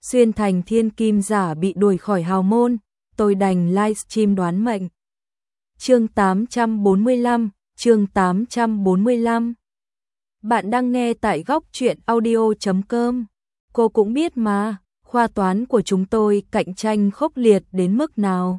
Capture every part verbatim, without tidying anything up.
xuyên thành thiên kim giả bị đuổi khỏi hào môn, tôi đành livestream đoán mệnh. Chương tám trăm bốn mươi lăm, chương tám trăm bốn mươi lăm. Bạn đang nghe tại góc truyện audio chấm com. Cô cũng biết mà, khoa toán của chúng tôi cạnh tranh khốc liệt đến mức nào.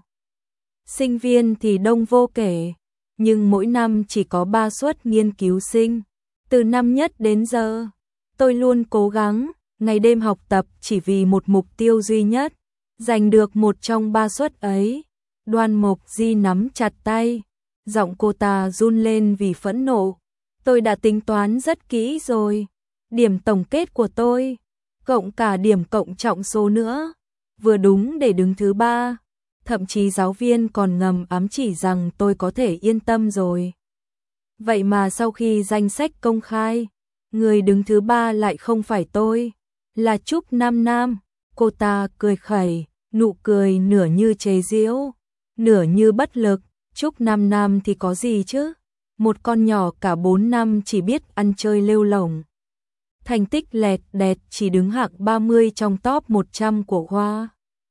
Sinh viên thì đông vô kể, nhưng mỗi năm chỉ có ba suất nghiên cứu sinh. Từ năm nhất đến giờ, tôi luôn cố gắng, ngày đêm học tập chỉ vì một mục tiêu duy nhất, giành được một trong ba suất ấy. Đoan Mộc Di nắm chặt tay, giọng cô ta run lên vì phẫn nộ. Tôi đã tính toán rất kỹ rồi, điểm tổng kết của tôi, cộng cả điểm cộng trọng số nữa, vừa đúng để đứng thứ ba. Thậm chí giáo viên còn ngầm ám chỉ rằng tôi có thể yên tâm rồi. Vậy mà sau khi danh sách công khai, người đứng thứ ba lại không phải tôi, là Trúc Nam Nam. Cô ta cười khẩy, nụ cười nửa như chế giễu, nửa như bất lực. Trúc Nam Nam thì có gì chứ? Một con nhỏ cả bốn năm chỉ biết ăn chơi lêu lổng. Thành tích lẹt đẹt chỉ đứng hạng ba mươi trong top một trăm của khoa.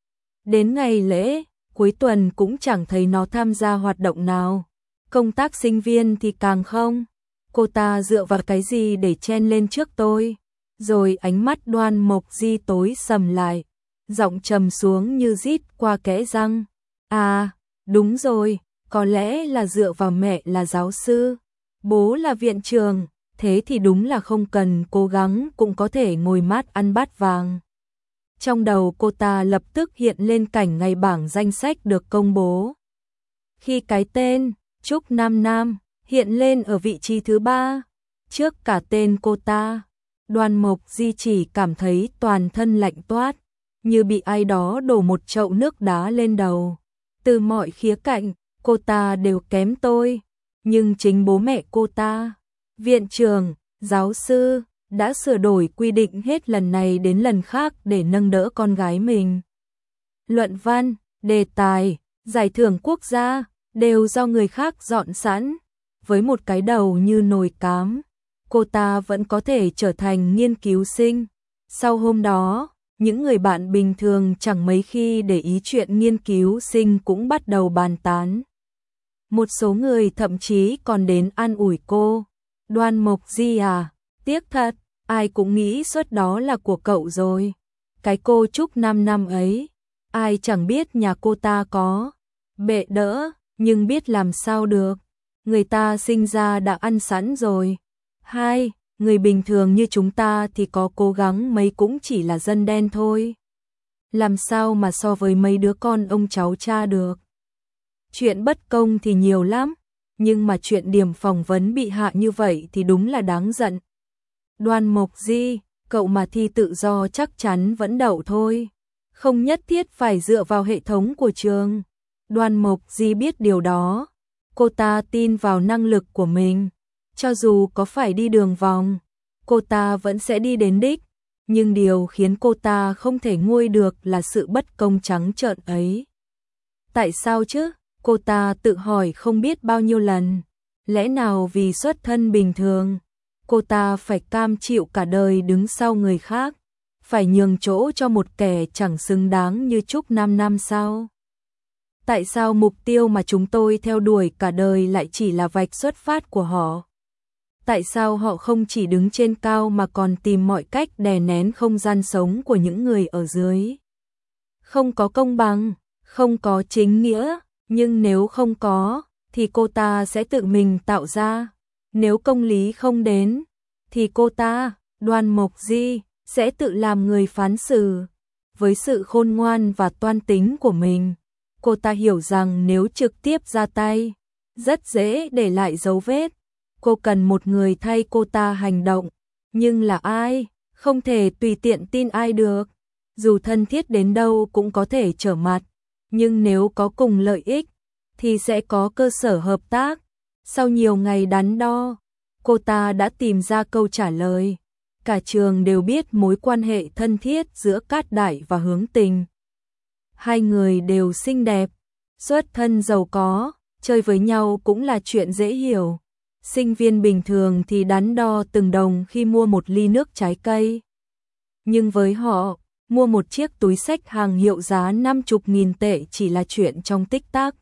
Đến ngày lễ, cuối tuần cũng chẳng thấy nó tham gia hoạt động nào. Công tác sinh viên thì càng không. Cô ta dựa vào cái gì để chen lên trước tôi? Rồi ánh mắt Đoan Mộc Di tối sầm lại, giọng trầm xuống như rít qua kẽ răng. À, đúng rồi, có lẽ là dựa vào mẹ là giáo sư, bố là viện trưởng, thế thì đúng là không cần cố gắng cũng có thể ngồi mát ăn bát vàng. Trong đầu cô ta lập tức hiện lên cảnh ngày bảng danh sách được công bố. Khi cái tên Trúc Nam Nam hiện lên ở vị trí thứ ba, trước cả tên cô ta, Đoan Mộc Di chỉ cảm thấy toàn thân lạnh toát, như bị ai đó đổ một chậu nước đá lên đầu. Từ mọi khía cạnh, cô ta đều kém tôi, nhưng chính bố mẹ cô ta, viện trưởng, giáo sư, đã sửa đổi quy định hết lần này đến lần khác để nâng đỡ con gái mình. Luận văn, đề tài, giải thưởng quốc gia đều do người khác dọn sẵn. Với một cái đầu như nồi cám, cô ta vẫn có thể trở thành nghiên cứu sinh. Sau hôm đó, những người bạn bình thường chẳng mấy khi để ý chuyện nghiên cứu sinh cũng bắt đầu bàn tán. Một số người thậm chí còn đến an ủi cô. Đoan Mộc Di à, tiếc thật, ai cũng nghĩ suất đó là của cậu rồi. Cái cô Trúc Nam Nam ấy, ai chẳng biết nhà cô ta có bệ đỡ, nhưng biết làm sao được. Người ta sinh ra đã ăn sẵn rồi. Hai, người bình thường như chúng ta thì có cố gắng mấy cũng chỉ là dân đen thôi. Làm sao mà so với mấy đứa con ông cháu cha được. Chuyện bất công thì nhiều lắm, nhưng mà chuyện điểm phỏng vấn bị hạ như vậy thì đúng là đáng giận. Đoan Mộc Di, cậu mà thi tự do chắc chắn vẫn đậu thôi, không nhất thiết phải dựa vào hệ thống của trường. Đoan Mộc Di biết điều đó, cô ta tin vào năng lực của mình, cho dù có phải đi đường vòng, cô ta vẫn sẽ đi đến đích, nhưng điều khiến cô ta không thể nguôi được là sự bất công trắng trợn ấy. Tại sao chứ? Cô ta tự hỏi không biết bao nhiêu lần, lẽ nào vì xuất thân bình thường, cô ta phải cam chịu cả đời đứng sau người khác, phải nhường chỗ cho một kẻ chẳng xứng đáng như Trúc Nam Nam sao? Tại sao mục tiêu mà chúng tôi theo đuổi cả đời lại chỉ là vạch xuất phát của họ? Tại sao họ không chỉ đứng trên cao mà còn tìm mọi cách đè nén không gian sống của những người ở dưới? Không có công bằng, không có chính nghĩa, nhưng nếu không có, thì cô ta sẽ tự mình tạo ra. Nếu công lý không đến, thì cô ta, Đoan Mộc Di, sẽ tự làm người phán xử. Với sự khôn ngoan và toan tính của mình, cô ta hiểu rằng nếu trực tiếp ra tay, rất dễ để lại dấu vết. Cô cần một người thay cô ta hành động, nhưng là ai? Không thể tùy tiện tin ai được. Dù thân thiết đến đâu cũng có thể trở mặt, nhưng nếu có cùng lợi ích, thì sẽ có cơ sở hợp tác. Sau nhiều ngày đắn đo, cô ta đã tìm ra câu trả lời. Cả trường đều biết mối quan hệ thân thiết giữa Cát Đại và Hướng Tình. Hai người đều xinh đẹp, xuất thân giàu có, chơi với nhau cũng là chuyện dễ hiểu. Sinh viên bình thường thì đắn đo từng đồng khi mua một ly nước trái cây. Nhưng với họ, mua một chiếc túi xách hàng hiệu giá năm mươi nghìn tệ chỉ là chuyện trong tích tắc.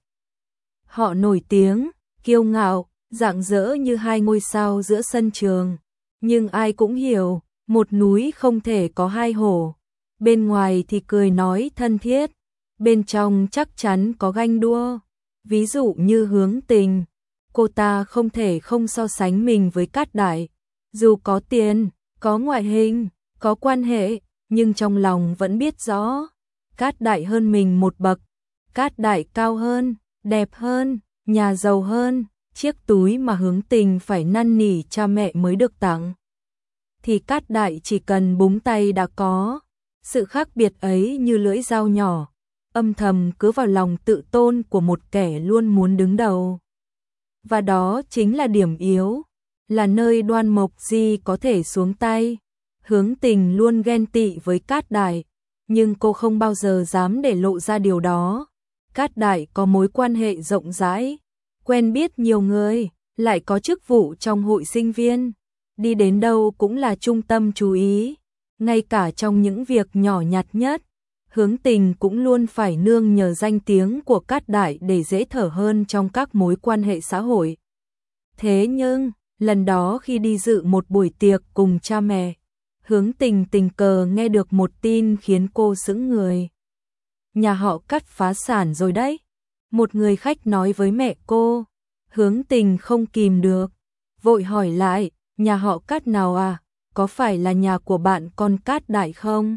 Họ nổi tiếng, kiêu ngạo, rạng rỡ như hai ngôi sao giữa sân trường. Nhưng ai cũng hiểu, một núi không thể có hai hổ. Bên ngoài thì cười nói thân thiết, bên trong chắc chắn có ganh đua. Ví dụ như Hướng Tình, cô ta không thể không so sánh mình với Cát Đại. Dù có tiền, có ngoại hình, có quan hệ, nhưng trong lòng vẫn biết rõ, Cát Đại hơn mình một bậc. Cát Đại cao hơn, đẹp hơn, nhà giàu hơn, chiếc túi mà Hướng Tình phải năn nỉ cha mẹ mới được tặng. Thì Cát Đại chỉ cần búng tay đã có. Sự khác biệt ấy như lưỡi dao nhỏ, âm thầm cứ vào lòng tự tôn của một kẻ luôn muốn đứng đầu. Và đó chính là điểm yếu, là nơi Đoan Mộc Di có thể xuống tay. Hướng Tình luôn ghen tị với Cát Đại, nhưng cô không bao giờ dám để lộ ra điều đó. Cát Đại có mối quan hệ rộng rãi, quen biết nhiều người, lại có chức vụ trong hội sinh viên. Đi đến đâu cũng là trung tâm chú ý, ngay cả trong những việc nhỏ nhặt nhất. Hướng Tình cũng luôn phải nương nhờ danh tiếng của Cát Đại để dễ thở hơn trong các mối quan hệ xã hội. Thế nhưng, lần đó khi đi dự một buổi tiệc cùng cha mẹ, Hướng Tình tình cờ nghe được một tin khiến cô sững người. Nhà họ Cát phá sản rồi đấy. Một người khách nói với mẹ cô. Hướng Tình không kìm được, vội hỏi lại, nhà họ Cát nào à? Có phải là nhà của bạn con Cát Đại không?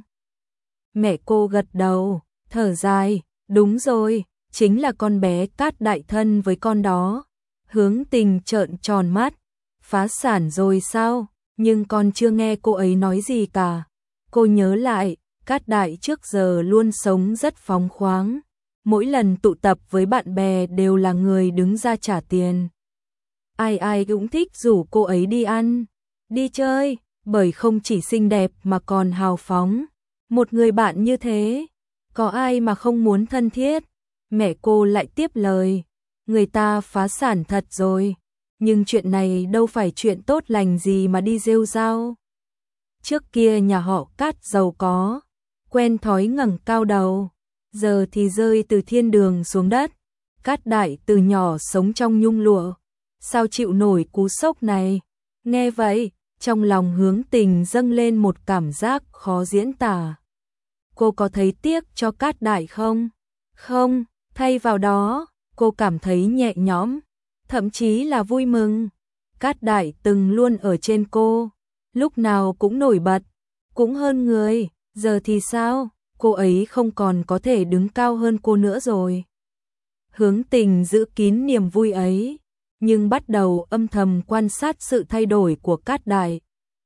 Mẹ cô gật đầu, thở dài, đúng rồi, chính là con bé Cát Đại thân với con đó. Hướng Tình trợn tròn mắt, phá sản rồi sao? Nhưng con chưa nghe cô ấy nói gì cả. Cô nhớ lại, Cát Đại trước giờ luôn sống rất phóng khoáng. Mỗi lần tụ tập với bạn bè đều là người đứng ra trả tiền. Ai ai cũng thích rủ cô ấy đi ăn, đi chơi, bởi không chỉ xinh đẹp mà còn hào phóng. Một người bạn như thế, có ai mà không muốn thân thiết? Mẹ cô lại tiếp lời, người ta phá sản thật rồi, nhưng chuyện này đâu phải chuyện tốt lành gì mà đi rêu rao. Trước kia nhà họ Cát giàu có, quen thói ngẩng cao đầu, giờ thì rơi từ thiên đường xuống đất. Cát Đại từ nhỏ sống trong nhung lụa, sao chịu nổi cú sốc này? Nghe vậy, trong lòng Hướng Tình dâng lên một cảm giác khó diễn tả. Cô có thấy tiếc cho Cát Đại không? Không, thay vào đó, cô cảm thấy nhẹ nhõm, thậm chí là vui mừng. Cát Đại từng luôn ở trên cô, lúc nào cũng nổi bật, cũng hơn người, giờ thì sao? Cô ấy không còn có thể đứng cao hơn cô nữa rồi. Hướng Tình giữ kín niềm vui ấy, nhưng bắt đầu âm thầm quan sát sự thay đổi của Cát Đại.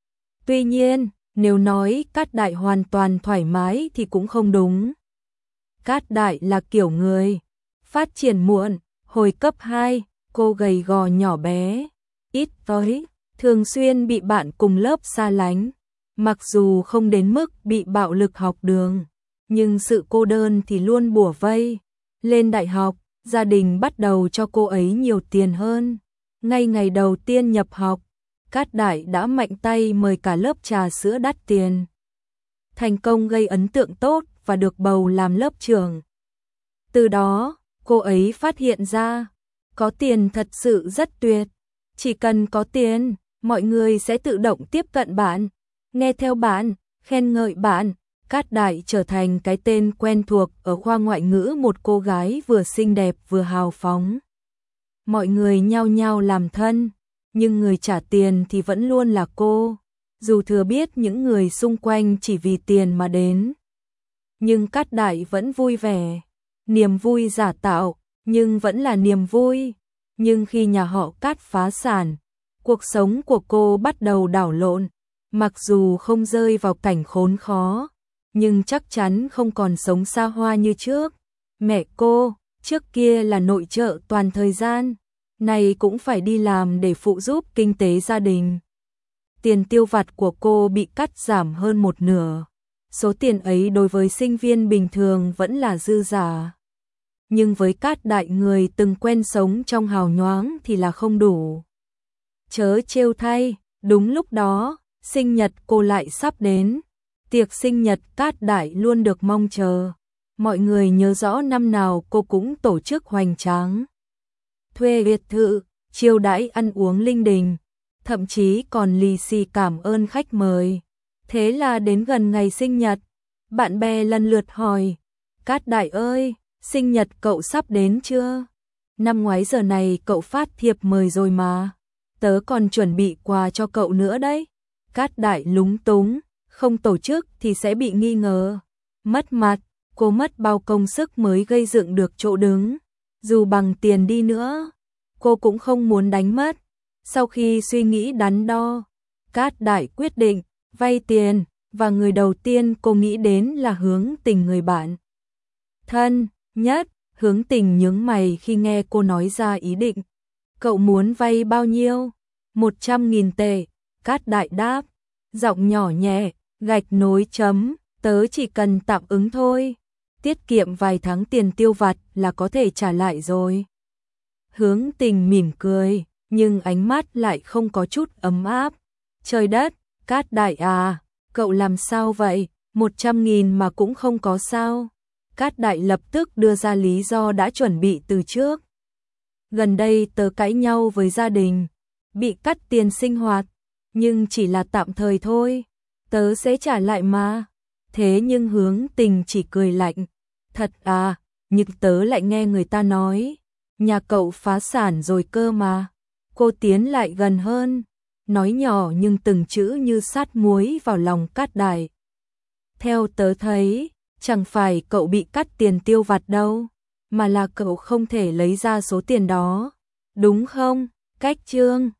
Tuy nhiên, nếu nói Cát Đại hoàn toàn thoải mái thì cũng không đúng. Cát Đại là kiểu người phát triển muộn, hồi cấp hai, cô gầy gò nhỏ bé, ít tới, thường xuyên bị bạn cùng lớp xa lánh. Mặc dù không đến mức bị bạo lực học đường, nhưng sự cô đơn thì luôn bủa vây. Lên đại học, gia đình bắt đầu cho cô ấy nhiều tiền hơn. Ngay ngày đầu tiên nhập học, Cát Đại đã mạnh tay mời cả lớp trà sữa đắt tiền. Thành công gây ấn tượng tốt và được bầu làm lớp trưởng. Từ đó, cô ấy phát hiện ra, có tiền thật sự rất tuyệt. Chỉ cần có tiền, mọi người sẽ tự động tiếp cận bạn, nghe theo bạn, khen ngợi bạn. Cát Đại trở thành cái tên quen thuộc ở khoa ngoại ngữ, một cô gái vừa xinh đẹp vừa hào phóng. Mọi người nhao nhao làm thân, nhưng người trả tiền thì vẫn luôn là cô, dù thừa biết những người xung quanh chỉ vì tiền mà đến. Nhưng Cát Đại vẫn vui vẻ, niềm vui giả tạo, nhưng vẫn là niềm vui. Nhưng khi nhà họ Cát phá sản, cuộc sống của cô bắt đầu đảo lộn, mặc dù không rơi vào cảnh khốn khó, nhưng chắc chắn không còn sống xa hoa như trước. Mẹ cô, trước kia là nội trợ toàn thời gian, này cũng phải đi làm để phụ giúp kinh tế gia đình. Tiền tiêu vặt của cô bị cắt giảm hơn một nửa. Số tiền ấy đối với sinh viên bình thường vẫn là dư giả. Nhưng với Cát Đại, người từng quen sống trong hào nhoáng thì là không đủ. Chớ trêu thay, đúng lúc đó, sinh nhật cô lại sắp đến. Tiệc sinh nhật Cát Đại luôn được mong chờ. Mọi người nhớ rõ năm nào cô cũng tổ chức hoành tráng. Thuê biệt thự, chiêu đãi ăn uống linh đình, thậm chí còn lì xì cảm ơn khách mời. Thế là đến gần ngày sinh nhật, bạn bè lần lượt hỏi, Cát Đại ơi, sinh nhật cậu sắp đến chưa? Năm ngoái giờ này cậu phát thiệp mời rồi mà, tớ còn chuẩn bị quà cho cậu nữa đấy. Cát Đại lúng túng, không tổ chức thì sẽ bị nghi ngờ, mất mặt, cô mất bao công sức mới gây dựng được chỗ đứng, dù bằng tiền đi nữa, cô cũng không muốn đánh mất. Sau khi suy nghĩ đắn đo, Cát Đại quyết định vay tiền, và người đầu tiên cô nghĩ đến là Hướng Tình, người bạn thân nhất. Hướng Tình nhướng mày khi nghe cô nói ra ý định. Cậu muốn vay bao nhiêu? Một trăm nghìn tệ, Cát Đại đáp, giọng nhỏ nhẹ, gạch nối chấm, tớ chỉ cần tạm ứng thôi, tiết kiệm vài tháng tiền tiêu vặt là có thể trả lại rồi. Hướng Tình mỉm cười, nhưng ánh mắt lại không có chút ấm áp. Trời đất, Cát Đại à, cậu làm sao vậy, một trăm nghìn mà cũng không có sao? Cát Đại lập tức đưa ra lý do đã chuẩn bị từ trước. Gần đây tớ cãi nhau với gia đình, bị cắt tiền sinh hoạt, nhưng chỉ là tạm thời thôi, tớ sẽ trả lại mà. Thế nhưng Hướng Tình chỉ cười lạnh, thật à, nhưng tớ lại nghe người ta nói, nhà cậu phá sản rồi cơ mà. Cô tiến lại gần hơn, nói nhỏ nhưng từng chữ như sát muối vào lòng Cát Đại. Theo tớ thấy, chẳng phải cậu bị cắt tiền tiêu vặt đâu, mà là cậu không thể lấy ra số tiền đó, đúng không? Cách chương